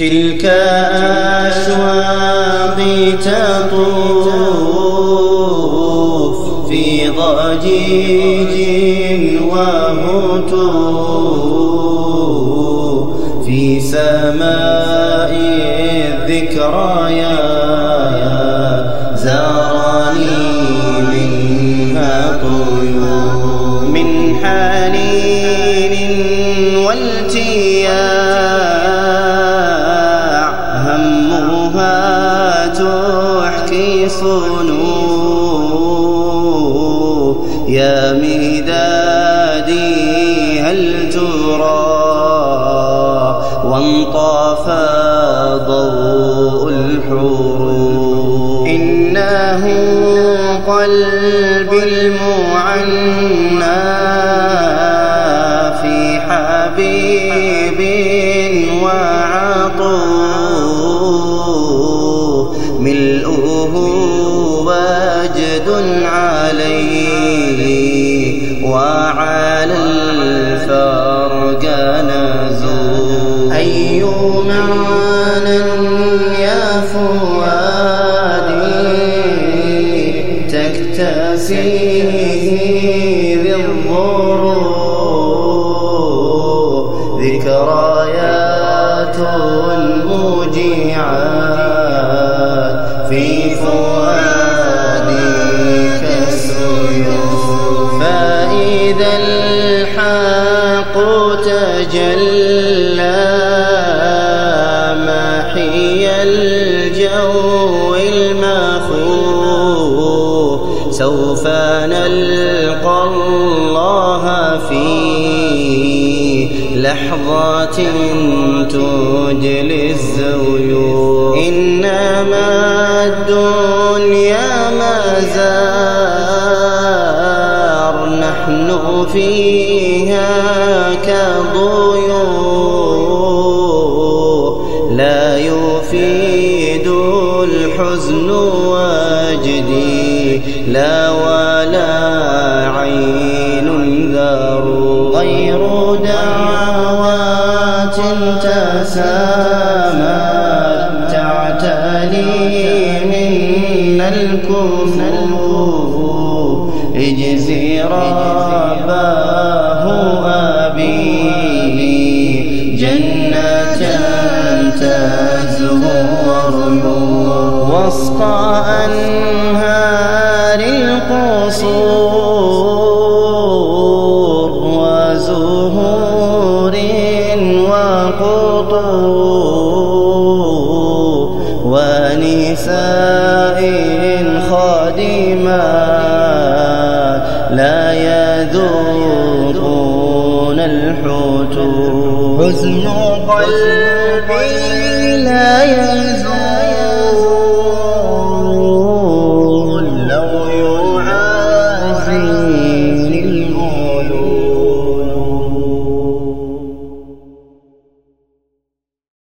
تلك أشواقي تطوف في ضجيج وهتوف في سماء الذكريات زارني منها طيور من حنين والتياع همها تحكي صنوف يا مدادي هل ترى وانطفى ضوء الحروف إنه قلبي المعنى في حبيب وعطوف ملؤه وجد عليه وعلى الفرق نزول أي معنى يا فؤادي تكتسيه بالظروف ذكريات مجيعات في فؤادي كالسيوف فإذا الحق تجلى محي الجو المخوف سوف نلقى الله في لحظات تجلي الزيوف إنما الدنيا مزار نحن فيها كضيوف لا يفيد الحزن وجدي لا ولا عين ذر غير دعوات تسامت تعتلي منا الكفوف اجزي رباه أبي جنة تزهر وسط أنهار القصور وزهور وقطوف ونساء خادمات لا يذوقون الحتوف حزن قلبي لا يزول